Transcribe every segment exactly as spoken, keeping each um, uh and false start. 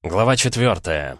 Глава четвертая.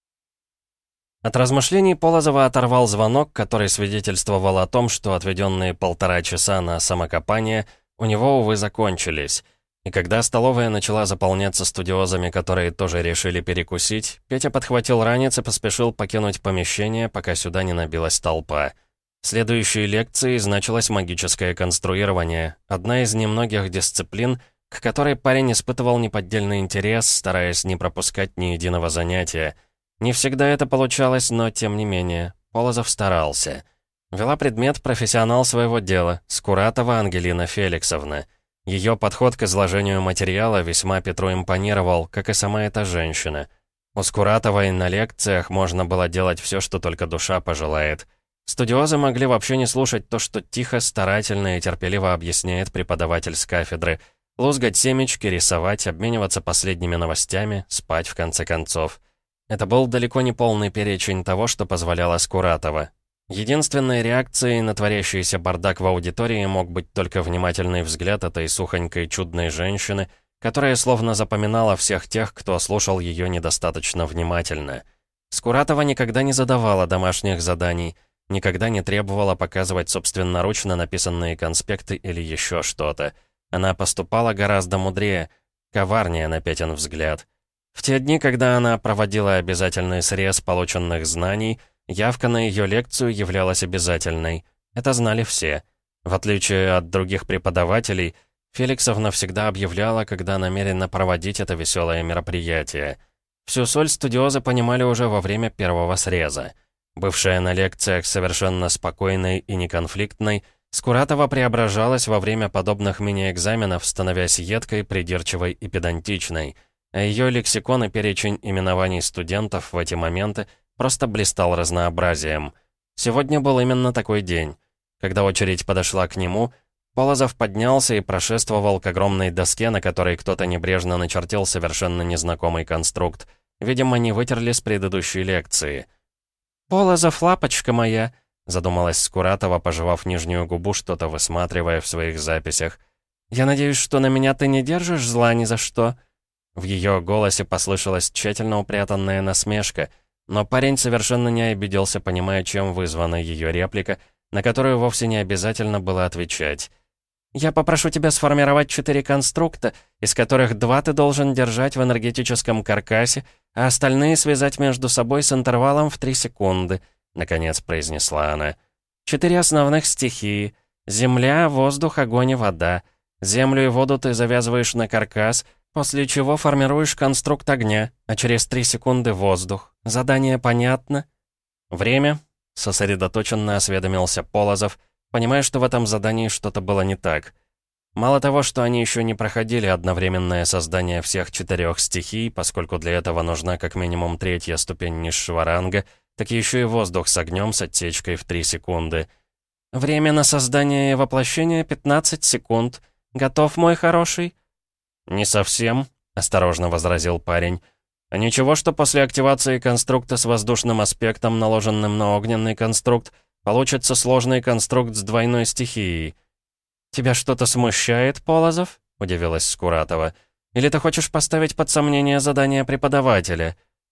От размышлений Полозова оторвал звонок, который свидетельствовал о том, что отведенные полтора часа на самокопание у него, увы, закончились. И когда столовая начала заполняться студиозами, которые тоже решили перекусить, Петя подхватил ранец и поспешил покинуть помещение, пока сюда не набилась толпа. Следующей лекцией значилось магическое конструирование, одна из немногих дисциплин, к которой парень испытывал неподдельный интерес, стараясь не пропускать ни единого занятия. Не всегда это получалось, но тем не менее, Полозов старался. Вела предмет профессионал своего дела, Скуратова Ангелина Феликсовна. Ее подход к изложению материала весьма Петру импонировал, как и сама эта женщина. У Скуратовой на лекциях можно было делать все, что только душа пожелает. Студиозы могли вообще не слушать то, что тихо, старательно и терпеливо объясняет преподаватель с кафедры, лузгать семечки, рисовать, обмениваться последними новостями, спать в конце концов. Это был далеко не полный перечень того, что позволяло Скуратова. Единственной реакцией на творящийся бардак в аудитории мог быть только внимательный взгляд этой сухонькой чудной женщины, которая словно запоминала всех тех, кто слушал ее недостаточно внимательно. Скуратова никогда не задавала домашних заданий, никогда не требовала показывать собственноручно написанные конспекты или еще что-то. Она поступала гораздо мудрее, коварнее на Петин взгляд. В те дни, когда она проводила обязательный срез полученных знаний, явка на ее лекцию являлась обязательной. Это знали все. В отличие от других преподавателей, Феликсовна всегда объявляла, когда намерена проводить это веселое мероприятие. Всю соль студиозы понимали уже во время первого среза. Бывшая на лекциях совершенно спокойной и неконфликтной, Скуратова преображалась во время подобных мини-экзаменов, становясь едкой, придирчивой и педантичной. А ее лексикон и перечень именований студентов в эти моменты просто блистал разнообразием. Сегодня был именно такой день. Когда очередь подошла к нему, Полозов поднялся и прошествовал к огромной доске, на которой кто-то небрежно начертил совершенно незнакомый конструкт. Видимо, не вытерли с предыдущей лекции. «Полозов, лапочка моя!» задумалась Скуратова, пожевав нижнюю губу, что-то высматривая в своих записях. «Я надеюсь, что на меня ты не держишь зла ни за что?» В ее голосе послышалась тщательно упрятанная насмешка, но парень совершенно не обиделся, понимая, чем вызвана ее реплика, на которую вовсе не обязательно было отвечать. «Я попрошу тебя сформировать четыре конструкта, из которых два ты должен держать в энергетическом каркасе, а остальные связать между собой с интервалом в три секунды», — наконец произнесла она. «Четыре основных стихии — земля, воздух, огонь и вода. Землю и воду ты завязываешь на каркас, после чего формируешь конструкт огня, а через три секунды воздух. Задание понятно?» «Время?» — сосредоточенно осведомился Полозов, понимая, что в этом задании что-то было не так. Мало того, что они еще не проходили одновременное создание всех четырех стихий, поскольку для этого нужна как минимум третья ступень низшего ранга, так еще и воздух с огнем с отсечкой в три секунды. «Время на создание и воплощение пятнадцать секунд. Готов, мой хороший?» «Не совсем», — осторожно возразил парень. «А ничего, что после активации конструкта с воздушным аспектом, наложенным на огненный конструкт, получится сложный конструкт с двойной стихией». «Тебя что-то смущает, Полозов?» — удивилась Скуратова. «Или ты хочешь поставить под сомнение задание преподавателя?»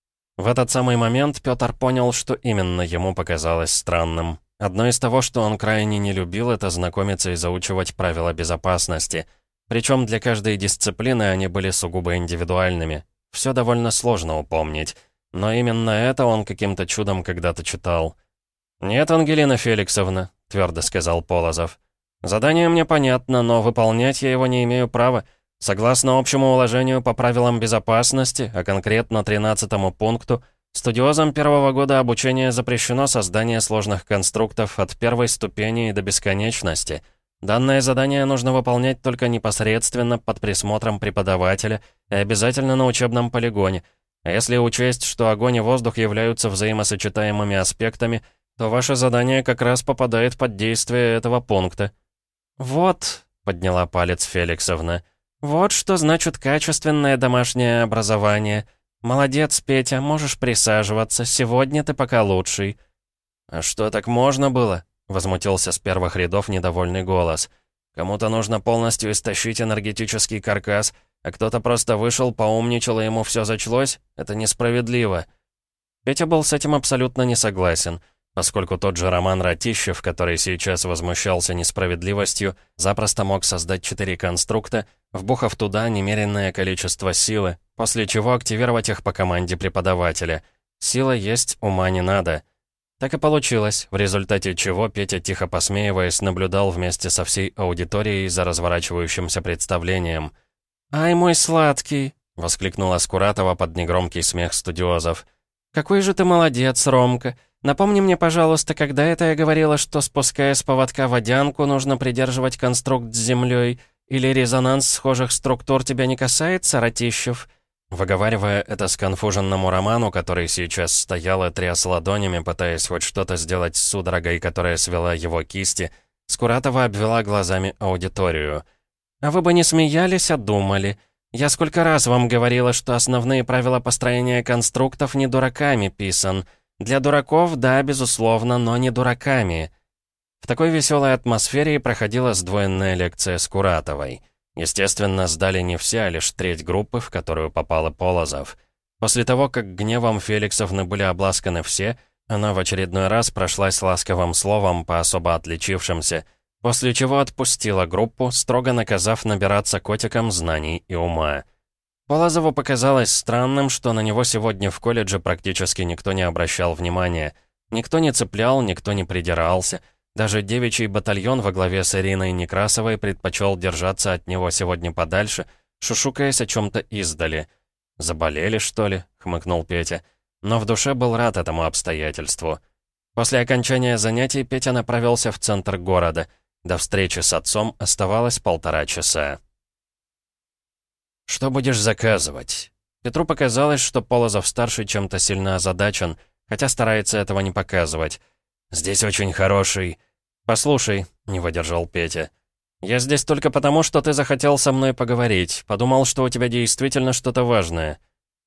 В этот самый момент Петр понял, что именно ему показалось странным. Одно из того, что он крайне не любил, это знакомиться и заучивать правила безопасности. Причем для каждой дисциплины они были сугубо индивидуальными. Все довольно сложно упомнить. Но именно это он каким-то чудом когда-то читал. «Нет, Ангелина Феликсовна», — твердо сказал Полозов. «Задание мне понятно, но выполнять я его не имею права. Согласно общему уложению по правилам безопасности, а конкретно тринадцатому пункту, студиозам первого года обучения запрещено создание сложных конструктов от первой ступени до бесконечности. Данное задание нужно выполнять только непосредственно под присмотром преподавателя и обязательно на учебном полигоне. А если учесть, что огонь и воздух являются взаимосочетаемыми аспектами, то ваше задание как раз попадает под действие этого пункта». «Вот», — подняла палец Феликсовна, — «вот что значит качественное домашнее образование. Молодец, Петя, можешь присаживаться, сегодня ты пока лучший». «А что, так можно было?» — возмутился с первых рядов недовольный голос. «Кому-то нужно полностью истощить энергетический каркас, А кто-то просто вышел, поумничал, и ему все зачлось? Это несправедливо». Петя был с этим абсолютно не согласен, поскольку тот же Роман Ратищев, который сейчас возмущался несправедливостью, запросто мог создать четыре конструкта, вбухав туда немеренное количество силы, после чего активировать их по команде преподавателя. Сила есть, ума не надо. Так и получилось, в результате чего Петя, тихо посмеиваясь, наблюдал вместе со всей аудиторией за разворачивающимся представлением. «Ай, мой сладкий!» — воскликнула Скуратова под негромкий смех студиозов. «Какой же ты молодец, Ромка! Напомни мне, пожалуйста, когда это я говорила, что, спуская с поводка водянку, нужно придерживать конструкт с землей, или резонанс схожих структур тебя не касается, Ратищев?» Выговаривая это сконфуженному Роману, который сейчас стоял и тряс ладонями, пытаясь хоть что-то сделать с судорогой, которая свела его кисти, Скуратова обвела глазами аудиторию. «А вы бы не смеялись, а думали. Я сколько раз вам говорила, что основные правила построения конструктов не дураками писан. Для дураков, да, безусловно, но не дураками». В такой веселой атмосфере проходила сдвоенная лекция Скуратовой. Естественно, сдали не все, а лишь треть группы, в которую попала Полозов. После того, как гневом Феликсовны были обласканы все, она в очередной раз прошлась ласковым словом по особо отличившимся, после чего отпустила группу, строго наказав набираться котикам знаний и ума. Полозову показалось странным, что на него сегодня в колледже практически никто не обращал внимания. Никто не цеплял, никто не придирался. Даже девичий батальон во главе с Ириной Некрасовой предпочел держаться от него сегодня подальше, шушукаясь о чем-то издали. «Заболели, что ли?» — хмыкнул Петя. Но в душе был рад этому обстоятельству. После окончания занятий Петя направился в центр города. До встречи с отцом оставалось полтора часа. «Что будешь заказывать?» Петру показалось, что Полозов-старший чем-то сильно озадачен, хотя старается этого не показывать. «Здесь очень хороший...» «Послушай», — не выдержал Петя. «Я здесь только потому, что ты захотел со мной поговорить. Подумал, что у тебя действительно что-то важное».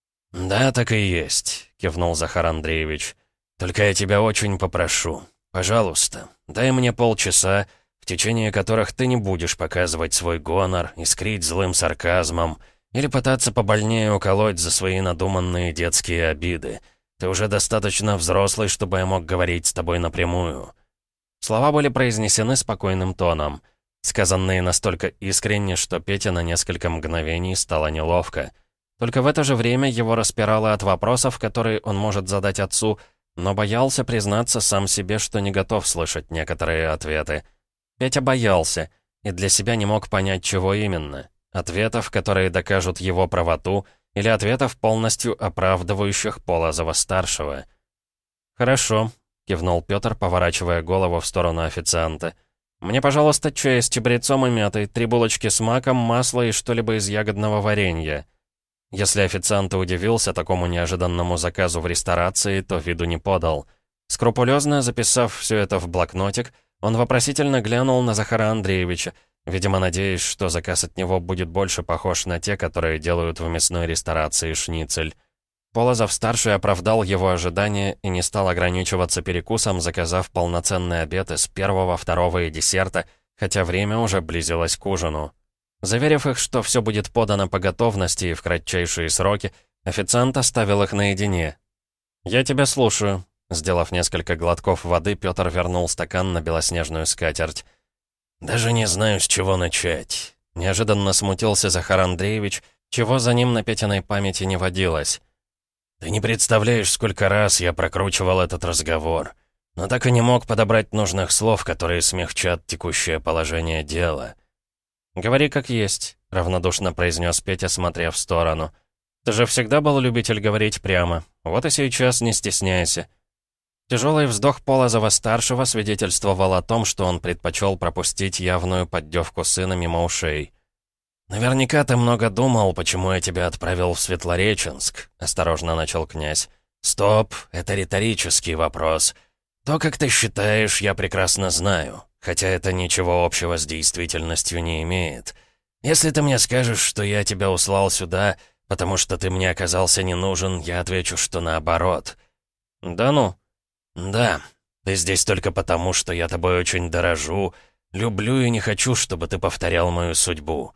«Да, так и есть», — кивнул Захар Андреевич. «Только я тебя очень попрошу. Пожалуйста, дай мне полчаса, в течение которых ты не будешь показывать свой гонор, искрить злым сарказмом или пытаться побольнее уколоть за свои надуманные детские обиды. Ты уже достаточно взрослый, чтобы я мог говорить с тобой напрямую». Слова были произнесены спокойным тоном, сказанные настолько искренне, что Пете на несколько мгновений стало неловко. Только в это же время его распирало от вопросов, которые он может задать отцу, но боялся признаться сам себе, что не готов слышать некоторые ответы. Петя боялся, и для себя не мог понять, чего именно. Ответов, которые докажут его правоту, или ответов, полностью оправдывающих Полозова-старшего. «Хорошо», — кивнул Петр, поворачивая голову в сторону официанта. «Мне, пожалуйста, чай с чабрецом и мятой, три булочки с маком, масло и что-либо из ягодного варенья». Если официант и удивился такому неожиданному заказу в ресторации, то виду не подал. Скрупулезно записав все это в блокнотик, он вопросительно глянул на Захара Андреевича, видимо, надеясь, что заказ от него будет больше похож на те, которые делают в мясной ресторации «Шницель». Полозов-старший оправдал его ожидания и не стал ограничиваться перекусом, заказав полноценный обед из первого, второго и десерта, хотя время уже близилось к ужину. Заверив их, что все будет подано по готовности и в кратчайшие сроки, официант оставил их наедине. «Я тебя слушаю». Сделав несколько глотков воды, Петр вернул стакан на белоснежную скатерть. «Даже не знаю, с чего начать». Неожиданно смутился Захар Андреевич, чего за ним на Петиной памяти не водилось. «Ты не представляешь, сколько раз я прокручивал этот разговор, но так и не мог подобрать нужных слов, которые смягчат текущее положение дела». «Говори как есть», — равнодушно произнес Петя, смотря в сторону. «Ты же всегда был любитель говорить прямо. Вот и сейчас не стесняйся». Тяжелый вздох Полозова-старшего свидетельствовал о том, что он предпочел пропустить явную поддевку сына мимо ушей. «Наверняка ты много думал, почему я тебя отправил в Светлореченск», — осторожно начал князь. «Стоп, это риторический вопрос. То, как ты считаешь, я прекрасно знаю, хотя это ничего общего с действительностью не имеет. Если ты мне скажешь, что я тебя услал сюда, потому что ты мне оказался не нужен, я отвечу, что наоборот». «Да ну?» «Да, ты здесь только потому, что я тобой очень дорожу, люблю и не хочу, чтобы ты повторял мою судьбу.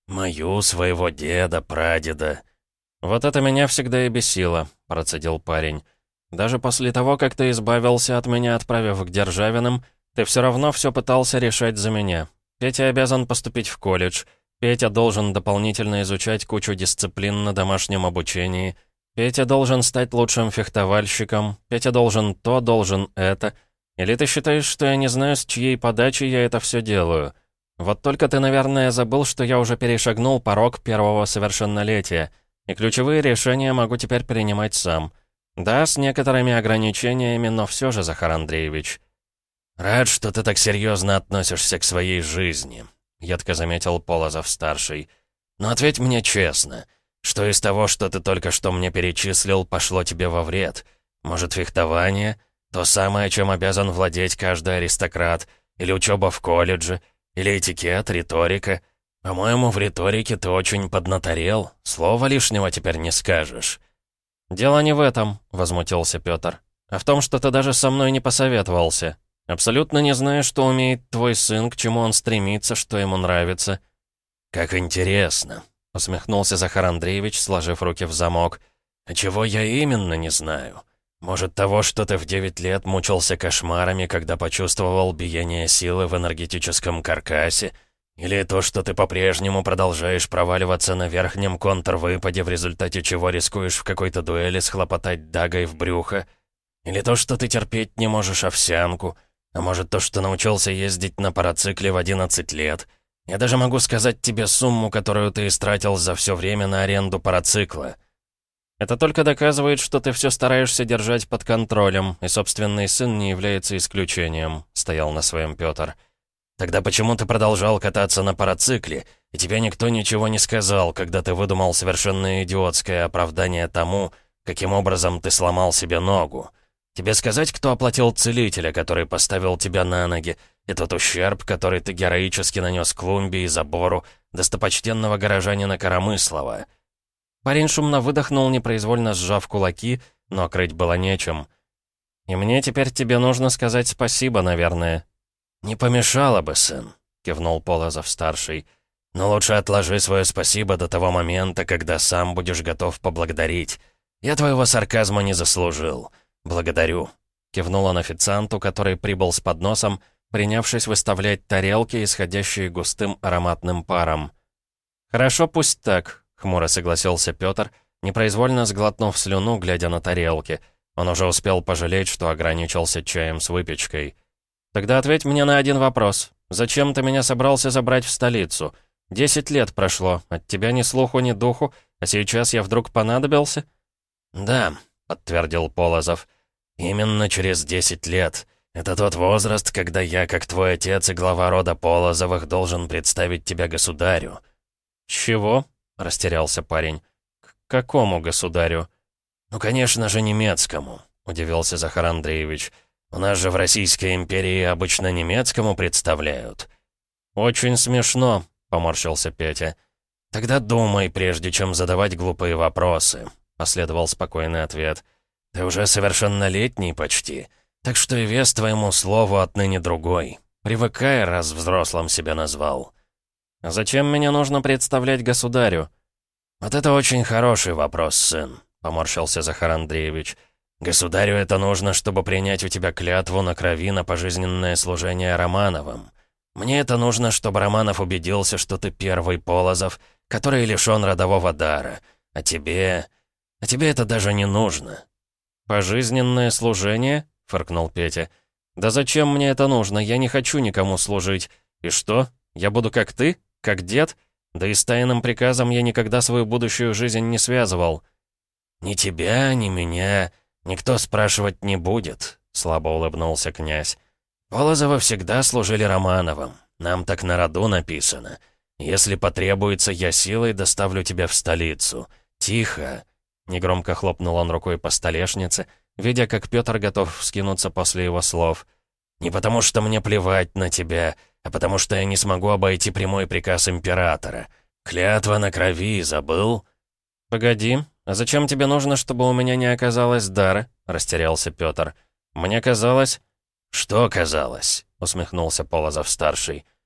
«Мою, своего деда, прадеда». «Вот это меня всегда и бесило», — процедил парень. «Даже после того, как ты избавился от меня, отправив к Державиным, ты все равно все пытался решать за меня. Петя обязан поступить в колледж. Петя должен дополнительно изучать кучу дисциплин на домашнем обучении. Петя должен стать лучшим фехтовальщиком. Петя должен то, должен это. Или ты считаешь, что я не знаю, с чьей подачи я это все делаю? Вот только ты, наверное, забыл, что я уже перешагнул порог первого совершеннолетия, и ключевые решения могу теперь принимать сам. Да, с некоторыми ограничениями, но все же, Захар Андреевич». «Рад, что ты так серьезно относишься к своей жизни», — едко заметил Полозов-старший. «Но ответь мне честно, что из того, что ты только что мне перечислил, пошло тебе во вред? Может, фехтование? То самое, чем обязан владеть каждый аристократ? Или учеба в колледже? Или этикет, риторика? По-моему, в риторике ты очень поднаторел. Слова лишнего теперь не скажешь». «Дело не в этом», — возмутился Пётр, «а в том, что ты даже со мной не посоветовался. Абсолютно не знаю, что умеет твой сын, к чему он стремится, что ему нравится». «Как интересно», — усмехнулся Захар Андреевич, сложив руки в замок. «А чего я именно не знаю? Может, того, что ты в девять лет мучился кошмарами, когда почувствовал биение силы в энергетическом каркасе? Или то, что ты по-прежнему продолжаешь проваливаться на верхнем контрвыпаде, в результате чего рискуешь в какой-то дуэли схлопотать дагой в брюхо? Или то, что ты терпеть не можешь овсянку? А может, то, что научился ездить на парацикле в одиннадцать лет? Я даже могу сказать тебе сумму, которую ты истратил за все время на аренду парацикла». «Это только доказывает, что ты все стараешься держать под контролем, и собственный сын не является исключением», — стоял на своем Пётр. «Тогда почему ты продолжал кататься на парацикле, и тебе никто ничего не сказал, когда ты выдумал совершенно идиотское оправдание тому, каким образом ты сломал себе ногу? Тебе сказать, кто оплатил целителя, который поставил тебя на ноги, и тот ущерб, который ты героически нанес клумбе и забору достопочтенного горожанина Коромыслова?» Парень шумно выдохнул, непроизвольно сжав кулаки, но крыть было нечем. «И мне теперь тебе нужно сказать спасибо, наверное». «Не помешало бы, сын», — кивнул Полозов-старший. «Но лучше отложи свое спасибо до того момента, когда сам будешь готов поблагодарить. Я твоего сарказма не заслужил. Благодарю», — кивнул он официанту, который прибыл с подносом, принявшись выставлять тарелки, исходящие густым ароматным паром. «Хорошо, пусть так», — хмуро согласился Пётр, непроизвольно сглотнув слюну, глядя на тарелки. Он уже успел пожалеть, что ограничился чаем с выпечкой. «Тогда ответь мне на один вопрос. Зачем ты меня собрался забрать в столицу? Десять лет прошло, от тебя ни слуху, ни духу, а сейчас я вдруг понадобился?» «Да», — подтвердил Полозов. «Именно через десять лет. Это тот возраст, когда я, как твой отец и глава рода Полозовых, должен представить тебя государю». «Чего?» — растерялся парень. «К какому государю?» «Ну, конечно же, немецкому», — удивился Захар Андреевич. «У нас же в Российской империи обычно немецкому представляют». «Очень смешно», — поморщился Петя. «Тогда думай, прежде чем задавать глупые вопросы», — последовал спокойный ответ. «Ты уже совершеннолетний почти, так что и вес твоему слову отныне другой. Привыкай, раз взрослым себя назвал». «Зачем меня нужно представлять государю?» «Вот это очень хороший вопрос, сын», — поморщился Захар Андреевич. «Государю это нужно, чтобы принять у тебя клятву на крови на пожизненное служение Романовым. Мне это нужно, чтобы Романов убедился, что ты первый Полозов, который лишён родового дара. А тебе... А тебе это даже не нужно». «Пожизненное служение?» — фыркнул Петя. «Да зачем мне это нужно? Я не хочу никому служить. И что? Я буду как ты? Как дед? Да и с тайным приказом я никогда свою будущую жизнь не связывал». «Ни тебя, ни меня никто спрашивать не будет», — слабо улыбнулся князь. «Полозовы всегда служили Романовым. Нам так на роду написано. Если потребуется, я силой доставлю тебя в столицу. Тихо!» Негромко хлопнул он рукой по столешнице, видя, как Пётр готов вскинуться после его слов. «Не потому что мне плевать на тебя, а потому что я не смогу обойти прямой приказ императора. Клятва на крови, забыл?» «Погоди, а зачем тебе нужно, чтобы у меня не оказалось дара?» — растерялся Пётр. «Мне казалось...» «Что казалось?» — усмехнулся Полозов-старший.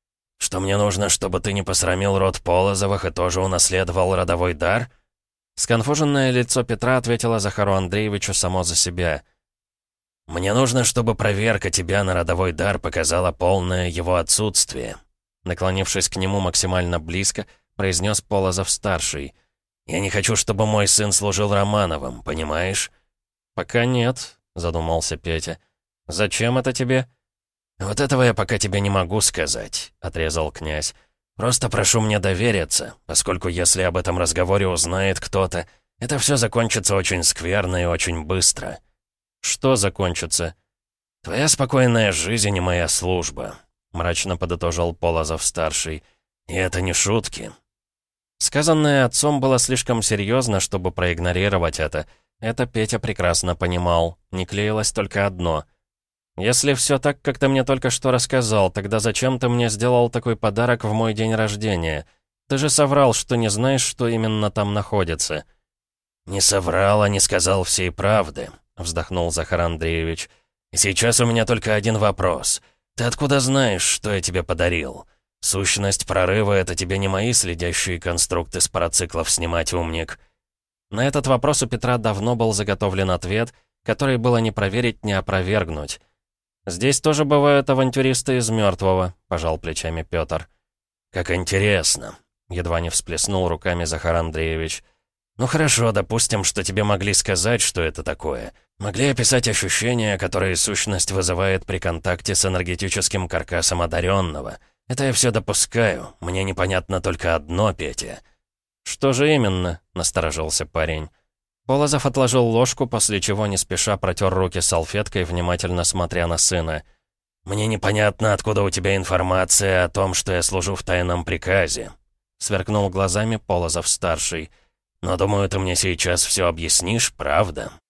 Что мне нужно, чтобы ты не посрамил род Полозовых и тоже унаследовал родовой дар?» Сконфуженное лицо Петра ответило Захару Андреевичу само за себя. «Мне нужно, чтобы проверка тебя на родовой дар показала полное его отсутствие», наклонившись к нему максимально близко, произнес Полозов-старший. «Я не хочу, чтобы мой сын служил Романовым, понимаешь?» «Пока нет», — задумался Петя. «Зачем это тебе?» «Вот этого я пока тебе не могу сказать», — отрезал князь. «Просто прошу мне довериться, поскольку если об этом разговоре узнает кто-то, это все закончится очень скверно и очень быстро». «Что закончится?» «Твоя спокойная жизнь и моя служба», — мрачно подытожил Полозов-старший. «И это не шутки». Сказанное отцом было слишком серьезно, чтобы проигнорировать это. Это Петя прекрасно понимал. Не клеилось только одно. «Если все так, как ты мне только что рассказал, тогда зачем ты мне сделал такой подарок в мой день рождения? Ты же соврал, что не знаешь, что именно там находится». «Не соврал, а не сказал всей правды», — вздохнул Захар Андреевич. «И сейчас у меня только один вопрос. Ты откуда знаешь, что я тебе подарил? Сущность прорыва — это тебе не мои следящие конструкты с парациклов снимать, умник». На этот вопрос у Петра давно был заготовлен ответ, который было не проверить, не опровергнуть. «Здесь тоже бывают авантюристы из мертвого», — пожал плечами Петр. «Как интересно», — едва не всплеснул руками Захар Андреевич. «Ну хорошо, допустим, что тебе могли сказать, что это такое. Могли описать ощущения, которые сущность вызывает при контакте с энергетическим каркасом одаренного. Это я все допускаю. Мне непонятно только одно, Петя». «Что же именно?» — насторожился парень. Полозов отложил ложку, после чего не спеша протер руки салфеткой, внимательно смотря на сына. «Мне непонятно, откуда у тебя информация о том, что я служу в тайном приказе», — сверкнул глазами Полозов-старший. «Но думаю, ты мне сейчас все объяснишь, правда?»